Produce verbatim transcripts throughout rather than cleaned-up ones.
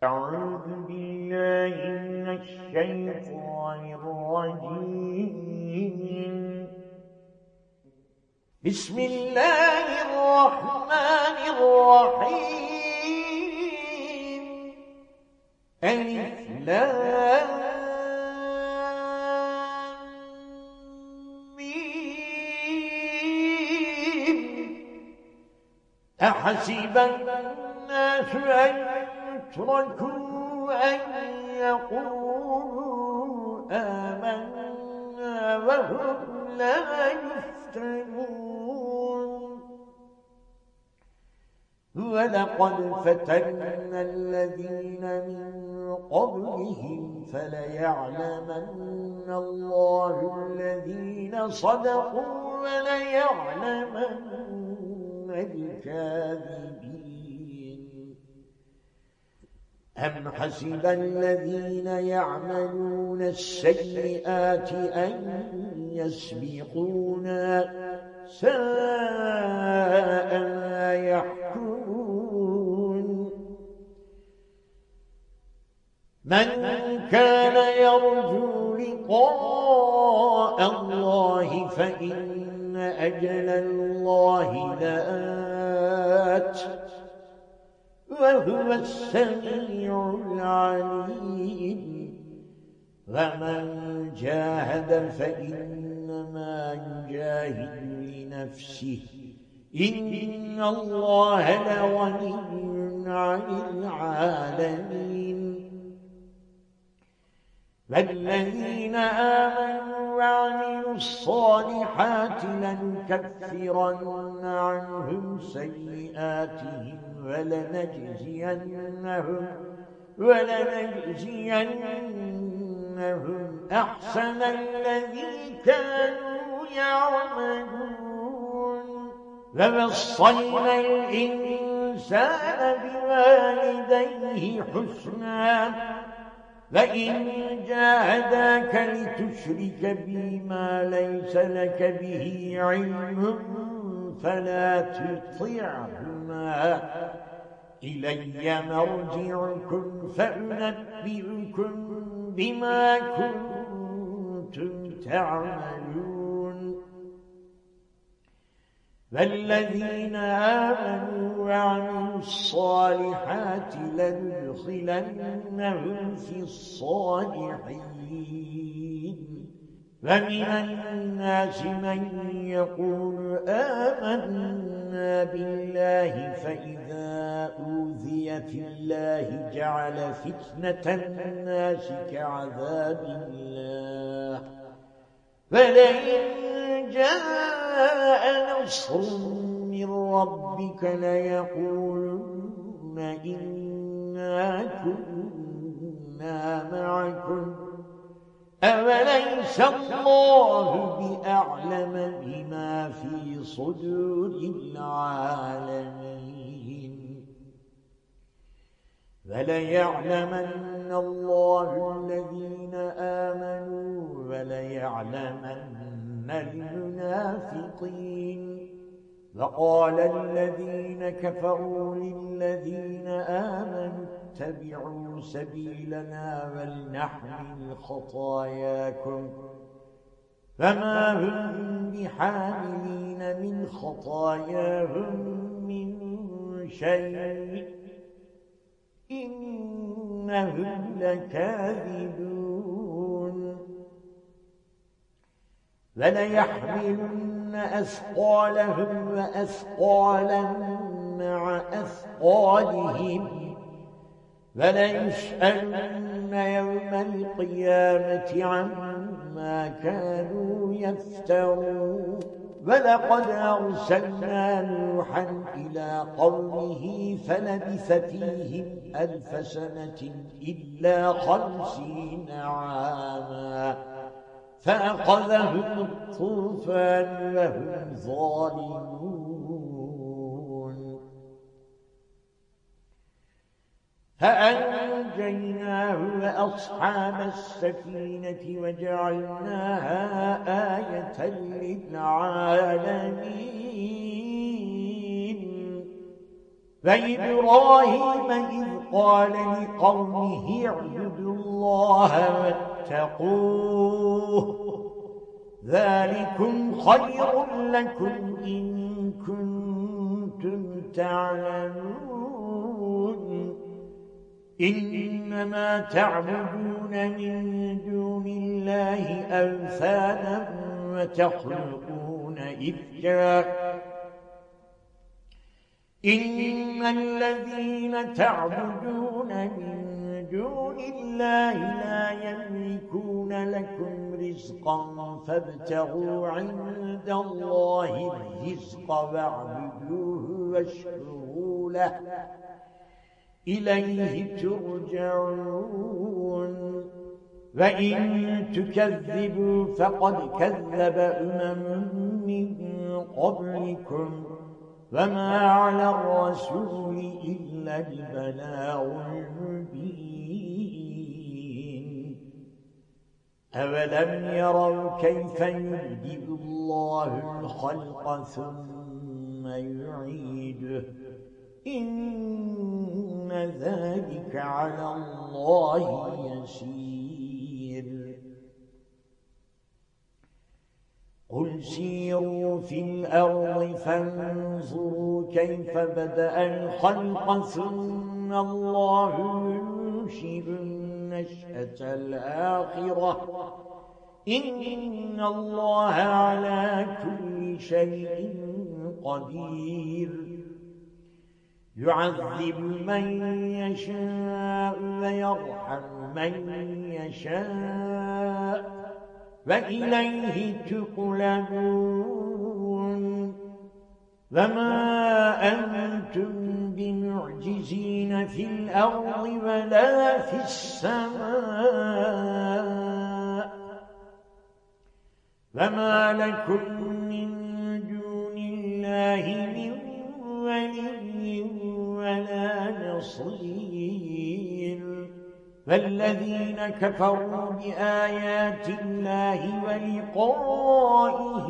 أعوذ بالله من الشيطان الرجيم. بسم الله الرحمن الرحيم. ألف لام ميم. أحسب الناس أن يتركوا أن يقولوا آمنا وهم لا يفتنون. ولقد فتنا الذين من قبلهم فليعلمن الله الذين صدقوا وليعلمن الكاذبين. أم حسب الذين يعملون السيئات أن يسبقونا ساء ما يحكمون. من كان يرجو لقاء الله فإن أجل الله لآت وهو السميع العليم. ومن جاهد فإنما يجاهد لنفسه إن الله لغني عن العالمين. والذين آمنوا وعملوا الصالحات لنكفرن عنهم سيئاتهم ولنجزينهم ولنجزينهم أحسن الذي كانوا يعملون. ووصينا الإنسان بوالديه حسنا وإن جاهداك لتشرك بي ما ليس لك به علم فلا تطعهما إلي مرجعكم فأنبئكم بما كنتم تعملون. والذين آمنوا وعملوا الصالحات لندخلنهم في الصالحين. ومن الناس من يقول آمنا بالله فإذا أوذي في الله جعل فتنة الناس كعذاب الله فلئن جاء نصر من ربك ليقولن إنا كنا معكم أوليس الله بأعلم بما في صدور العالمين. وليعلمن الله الذين آمنوا وليعلمن المنافقين. وقال الذين كفروا للذين آمنوا اتبعوا سبيلنا ولنحمل خطاياكم فما هم بحاملين من خطاياهم من شيء إنهم لكاذبون. وليحملن أثقالهم وأثقالا مع أثقالهم وليسألن يوم القيامة عما كانوا يفترون. ولقد أرسلنا نوحا إلى قومه فلبث فيهم ألف سنة إلا خمسين عاما فأخذهم الطوفان وهم ظالمون. فأنجيناه وأصحاب السفينة وجعلناها آية للعالمين. وإبراهيم إذ قال لقومه اعبدوا الله واتقوه ذلكم خير لكم إن كنتم تعلمون إنما تعبدون من دون الله أوثانا وتخلقون إفكا إن الذين تعبدون من دون الله لا يملكون لكم رزقا فابتغوا عند الله الرزق واعبدوه واشكروا له إليه ترجعون وإن تكذبوا فقد كذب أمم من قبلكم وما على الرسول إلا البلاغ المبين أولم يروا كيف يبدئ الله الخلق ثم يعيده إن ذلك على الله يسير قل سيروا في الأرض فانظروا كيف بدأ الخلق ثم الله ينشئ النشأة الآخرة إن الله على كل شيء قدير يعذب من يشاء ويرحم من يشاء وإليه تقلبون وما أنتم بمعجزين في الأرض ولا في السماء وما لكم من دون الله من ولي ولا نصير فالذين كفروا بآيات الله ولقائه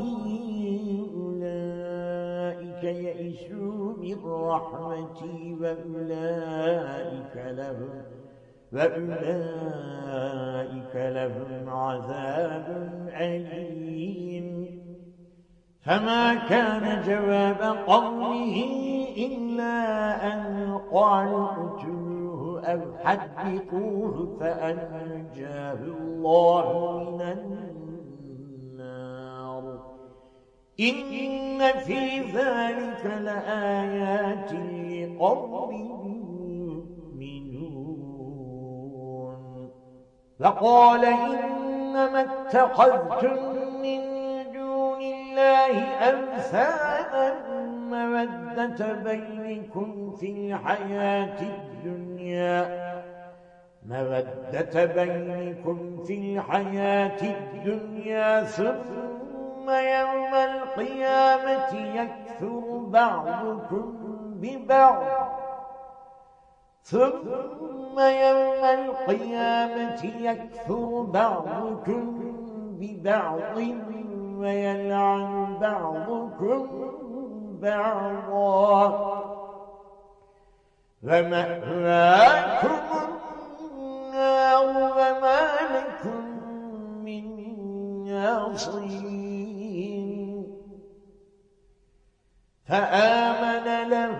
أولئك يئسوا من رحمتي وأولئك لهم وأولئك لهم عذاب أليم فما كان جواب قومه إلا أن قالوا اقتلوه أو حرقوه فأنجاه الله من النار إن في ذلك لآيات لقوم يؤمنون فقال إنما اتخذتم من دون الله أوثانا مودة بينكم في الحياة الدنيا مودة بينكم في الحياة الدنيا ثم يوم القيامة يكفر بعضكم ببعض ثم يوم القيامة يكفر بعضكم ببعض ويلعن بعضكم بعضا ومأواكم النار وما لكم من ناصرين فآمن له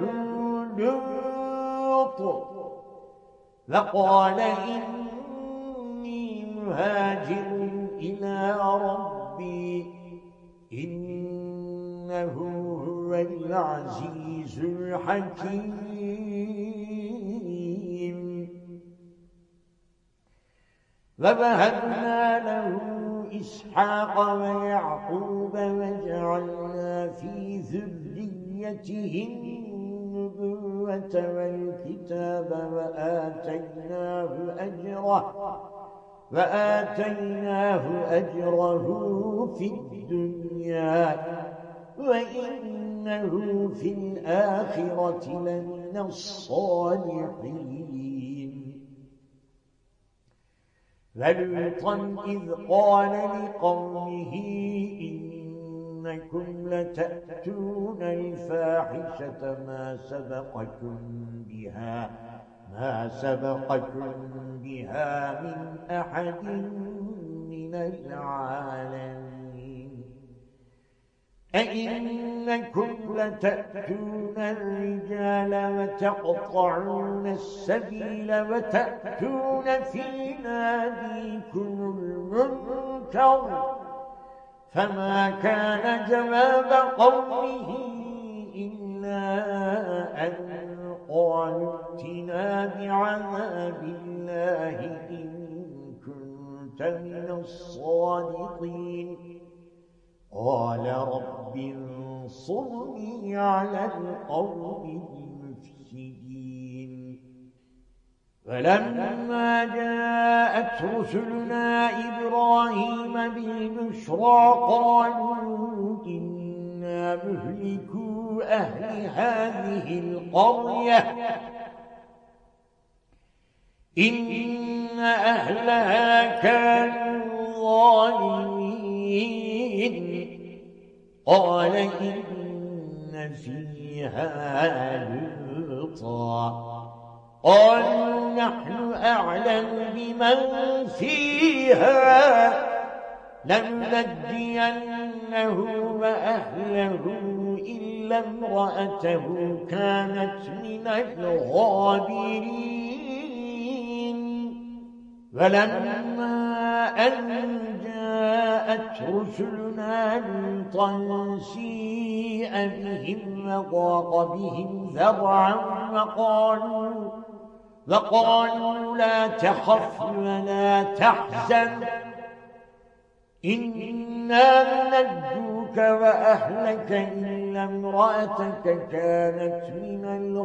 لوط فقال إني مهاجر إلى ربي إنه هو العزيز الحكيم ووهبنا له إسحاق ويعقوب وجعلنا في ذريته النبوة والكتاب وآتيناه أجره وآتيناه أجره في الدنيا وإنه في الآخرة لمن الصالحين ولوطا إذ قال لقومه إنكم لتأتون الفاحشة ما سبقكم بها ما سبقكم بها من أحد من العالمين أئنكم لتأتون الرجال وتقطعون السبيل وتأتون في ناديكم المنكر فما كان جواب قومه إلا أن قالوا ائتنا بعذاب الله إن كنت من الصادقين قال رب انصرني على القوم المفسدين فلما جاءت رسلنا إبراهيم بالبشرى قالوا إنا مهلكوا أهل هذه القرية إن أهلها كانوا ظالمين قال إن فيها لوطا قالوا نحن أعلم بمن فيها لننجينه وأهله إلا امرأته كانت من الغابرين ولما أن جاءت رسلنا لوطا سيء بهم وضاق بهم ذرعا وقالوا وقالوا لا تخف ولا تحزن إنا ننجوك وأهلك إلا امرأتك كانت من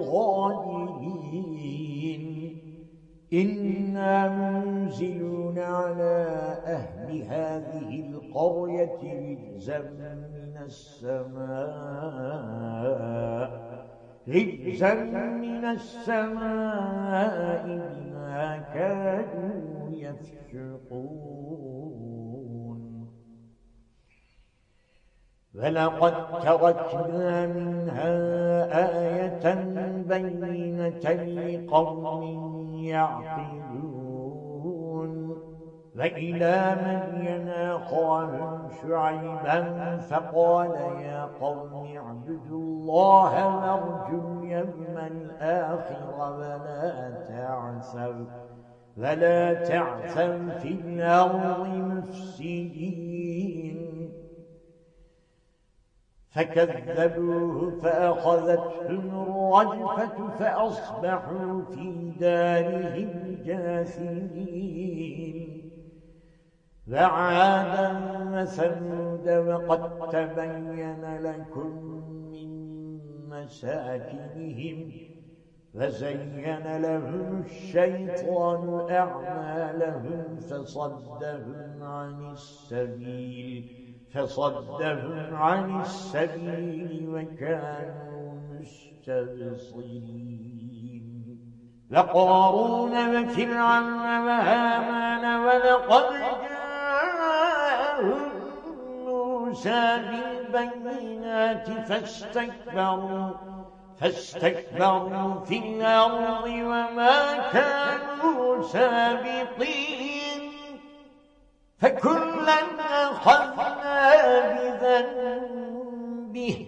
الغابرين إنا منزلون على أهل هذه القرية رجزا من السماء رجزا من السماء بما كانوا يفسقون ولقد تركنا منها آية بينة لقوم يعقلون وإلى مدين أخاهم شعيبا فقال يا قوم اعبدوا الله وارجوا اليوم الآخر ولا تعثوا ولا تعثوا في الأرض مفسدين فكذبوه فأخذتهم الرجفة فأصبحوا في دارهم جاثمين وعادا وثمود وقد تبين لكم من مساكنهم فزين لهم الشيطان أعمالهم فصدهم عن السبيل فصدهم عن السبيل وكانوا مستبصرين وقارون وفرعون وهامان ولقد جاءهم موسى بالبينات فاستكبروا فاستكبروا في الأرض وما كانوا سابقين فكلا أخذنا بذنبه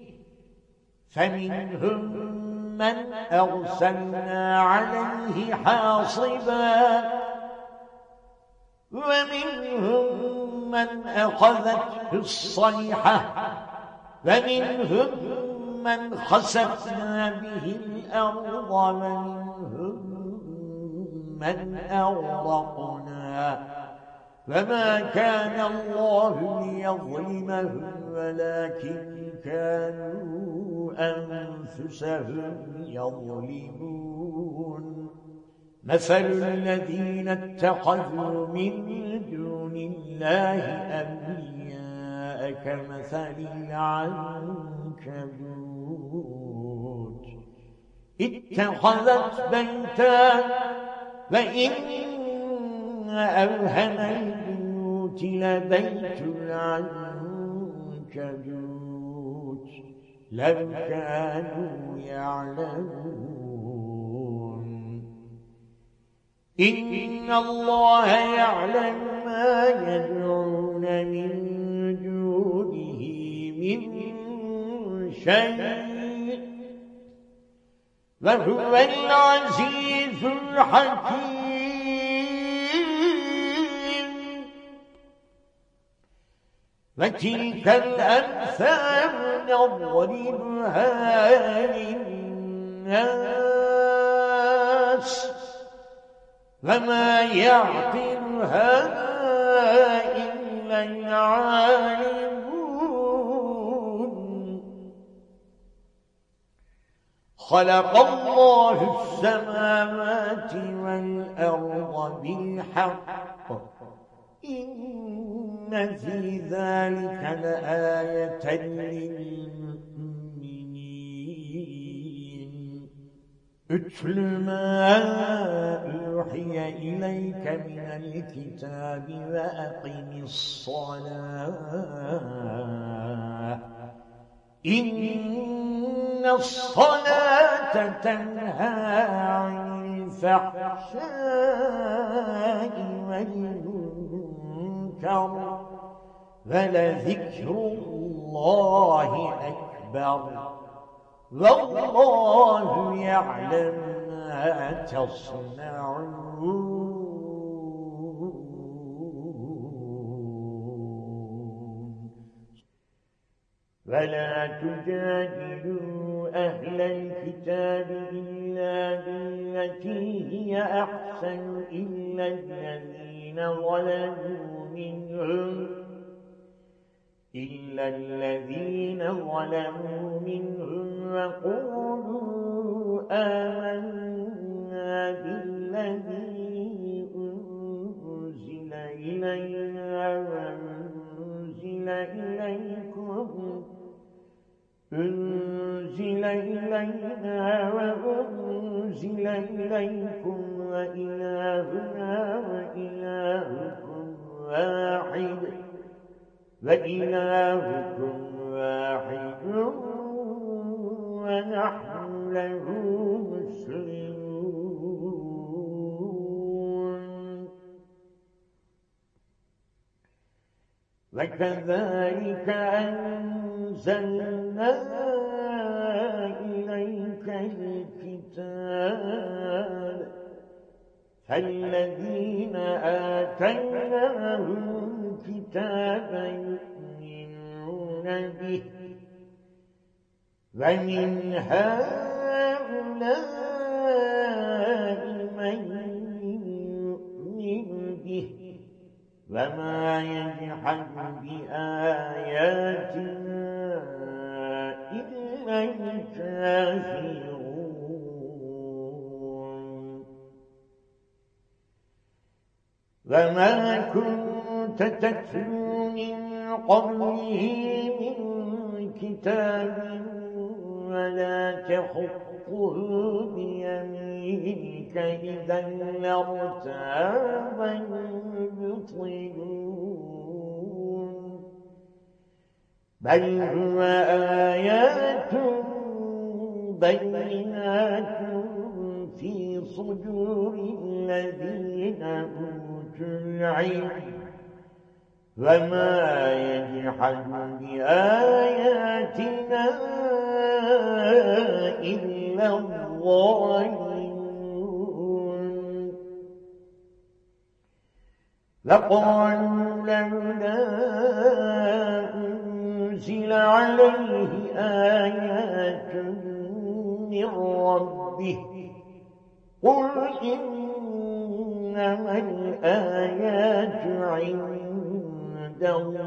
فمنهم من أرسلنا عليه حاصبا ومنهم من أخذته الصيحة ومنهم من خسفنا به الأرض ومنهم من أغرقنا وما كان الله ليظلمهم ولكن كانوا أنفسهم يظلمون مثل الذين اتخذوا من دون الله أولياء كمثل العنكبوت اتخذت بيتا وإن أوهن البيوت لبيت العنكبوت لو كانوا يعلمون إن الله يعلم ما يدعون من دونه من شيء وهو العزيز الحكيم وتلك الأمثال نضربها للناس وما يعقلها إلا العالمون خلق الله السماوات والأرض بالحق إن في ذلك لآية للمؤمنين اتل ما أوحي إليك من الكتاب وأقم الصلاة إن الصلاة تنهى عن الفحشاء والمنكر ولذكر الله أكبر والله يعلم ما تصنعون ولا تجادلوا أهل الكتاب إلا بالتي هي أحسن إلا الذين ظلموا منهم إلا الذين ظلموا منهم وقولوا آمنا بالذي أنزل إلينا وأنزل إليكم أنزل إلينا وأنزل إليكم وإلهنا وإلهكم واحد وإلهكم واحد ونحن له مسلمون وكذلك أنزلنا إليك الكتاب فالذين آتيناهم الكتاب يؤمنون به ومن هؤلاء من يؤمن به وما يجحد بآياتنا إلا الكافرون وما كنت تتلو من قبله من كتاب ولا تخطه بيمينك إذا لارتاب المبطلون بل هو آيات بينات في صدور الذين أوتوا العلم وما يجحد بآياتنا إلا الظالمون لقالوا لولا أنزل عليه آيات من ربه قل إنما الآيات عند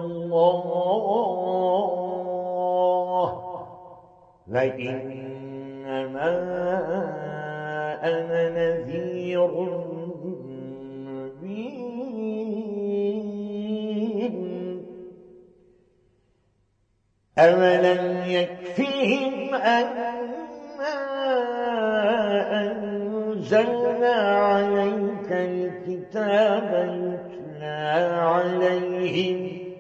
الله وإنما أنا نذير مبين أولم يكفهم أنا أنزلنا عليك الكتاب يتلى عليهم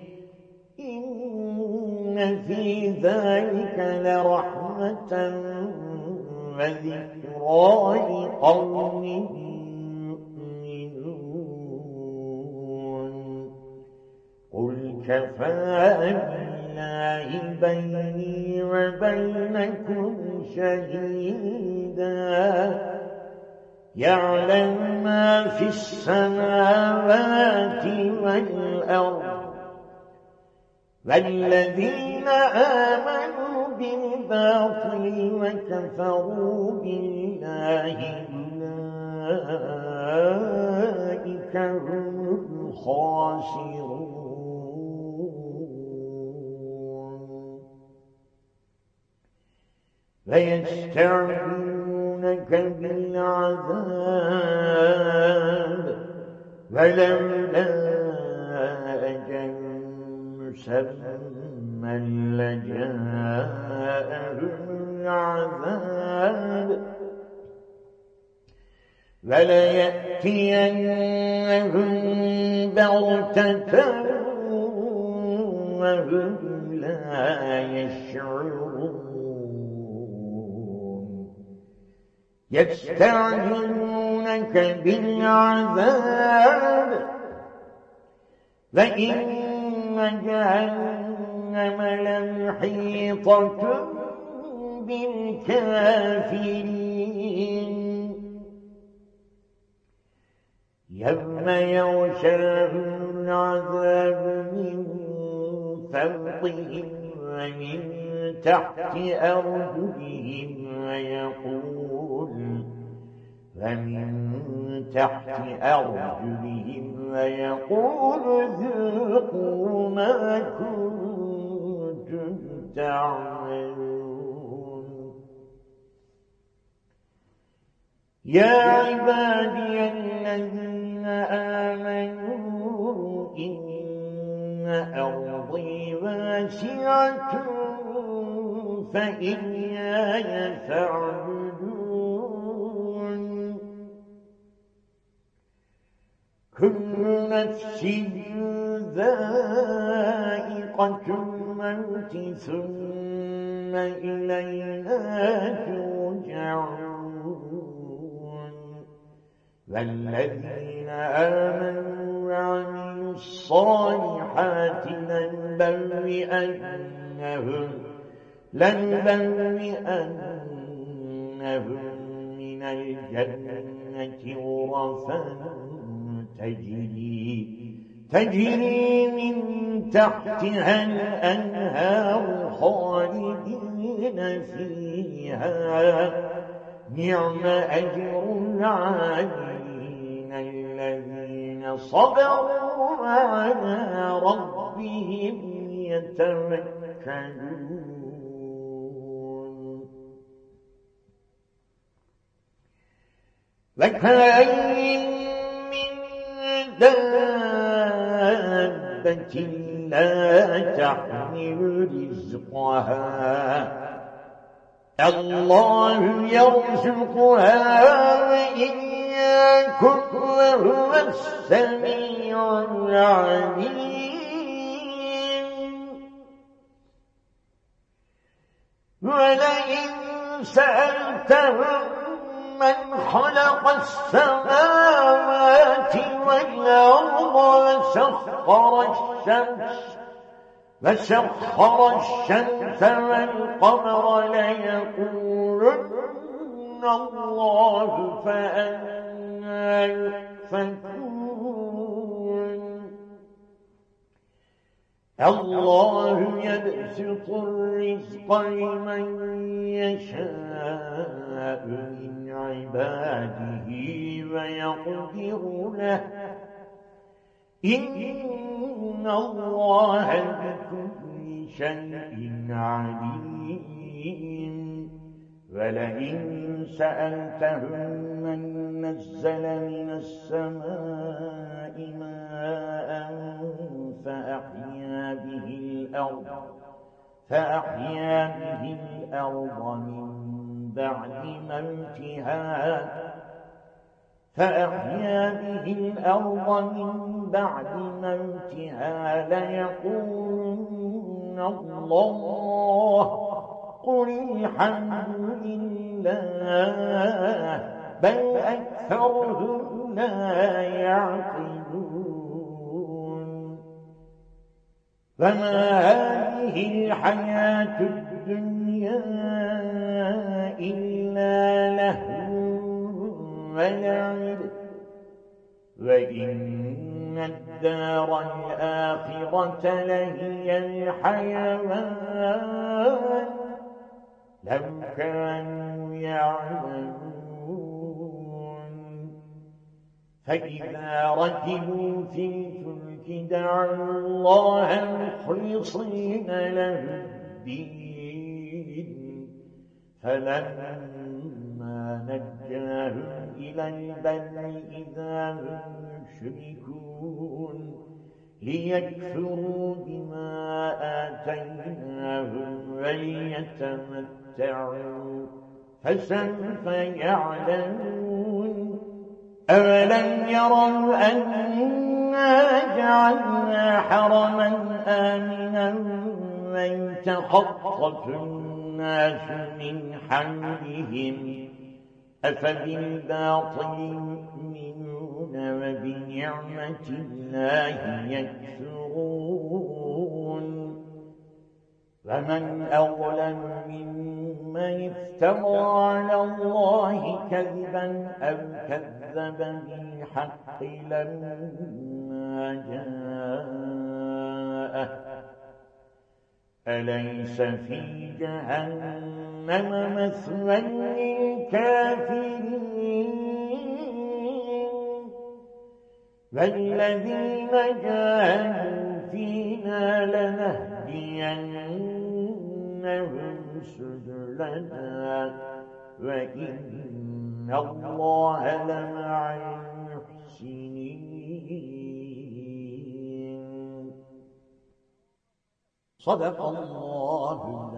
إن في ذلك لرحمة وذكرى لقوم يؤمنون كفى بالله بيني وبينكم شهيدا يعلم ما في السماوات والأرض والذين آمنوا بالباطل وكفروا بالله أولئك هم الخاسرون ويستعجلونك بالعذاب ولولا أجل مسمى لجاءهم العذاب وليأتينهم بغتة وهم لا يشعرون يستعجلونك بالعذاب وإن جهنم لمحيطة بالكافرين يوم يغشاهم العذاب من فوقهم ومن تحت أرجلهم ويقول ومن تحت أرجلهم ويقول ذوقوا ما كنتم تعملون يا عبادي الذين آمنوا إن أرضي واسعة فإياي فاعبدون كل نفس ذائقة الموت ثم إلينا ترجعون والذين آمنوا وعملوا الصالحات لنبوئنهم لنبوئنهم من الجنة غرفا تجري تجري من تحتها الأنهار خالدين فيها نعم أجر العاملين الذين صبروا على ربهم يتوكلون وكأين من دابة لا تحمل رزقها الله يرزقها وإياكم وهو السميع العليم ولئن سألتهم من خلق السماوات والأرض وسخر الشمس وسخر الشمس والقمر ليقولن الله فأنى يؤفكون الله يبسط الرزق لمن يشاء من عباده ويقدر له إن الله بكل شيء عليم ولئن سألتهم من نزل من السماء ماء فأحيا به الأرض فأحيا به الأرض من بعد موتها فأحيا به الأرض من بعد موتها ليقولن الله قل الحمد لله بل أكثرهم لا يعقلون فما هذه الحياة الدنيا إلا لهو ولعب وإن الدار الآخرة لهي الحيوان لو كانوا يعلمون فإذا ركبوا في الفلك دعوا الله مخلصين له الدين فلما نجاهم إلى البر إذا هم يشركون ليكفروا بما آتيناهم وليتمتعوا فسوف يعلمون أولم يروا أنا جعلنا حرما آمنا ويتخطف الناس من حولهم أفبالباطل يؤمنون وبنعمة الله يكفرون ومن أظلم ممن افترى على الله كذبا أو كذب بالحق لما جاءه أليس في جهنم مثوى للكافرين والذين جاهدوا فينا لنهدينهم سبلنا وإن الله لمع المحسنين صدق الله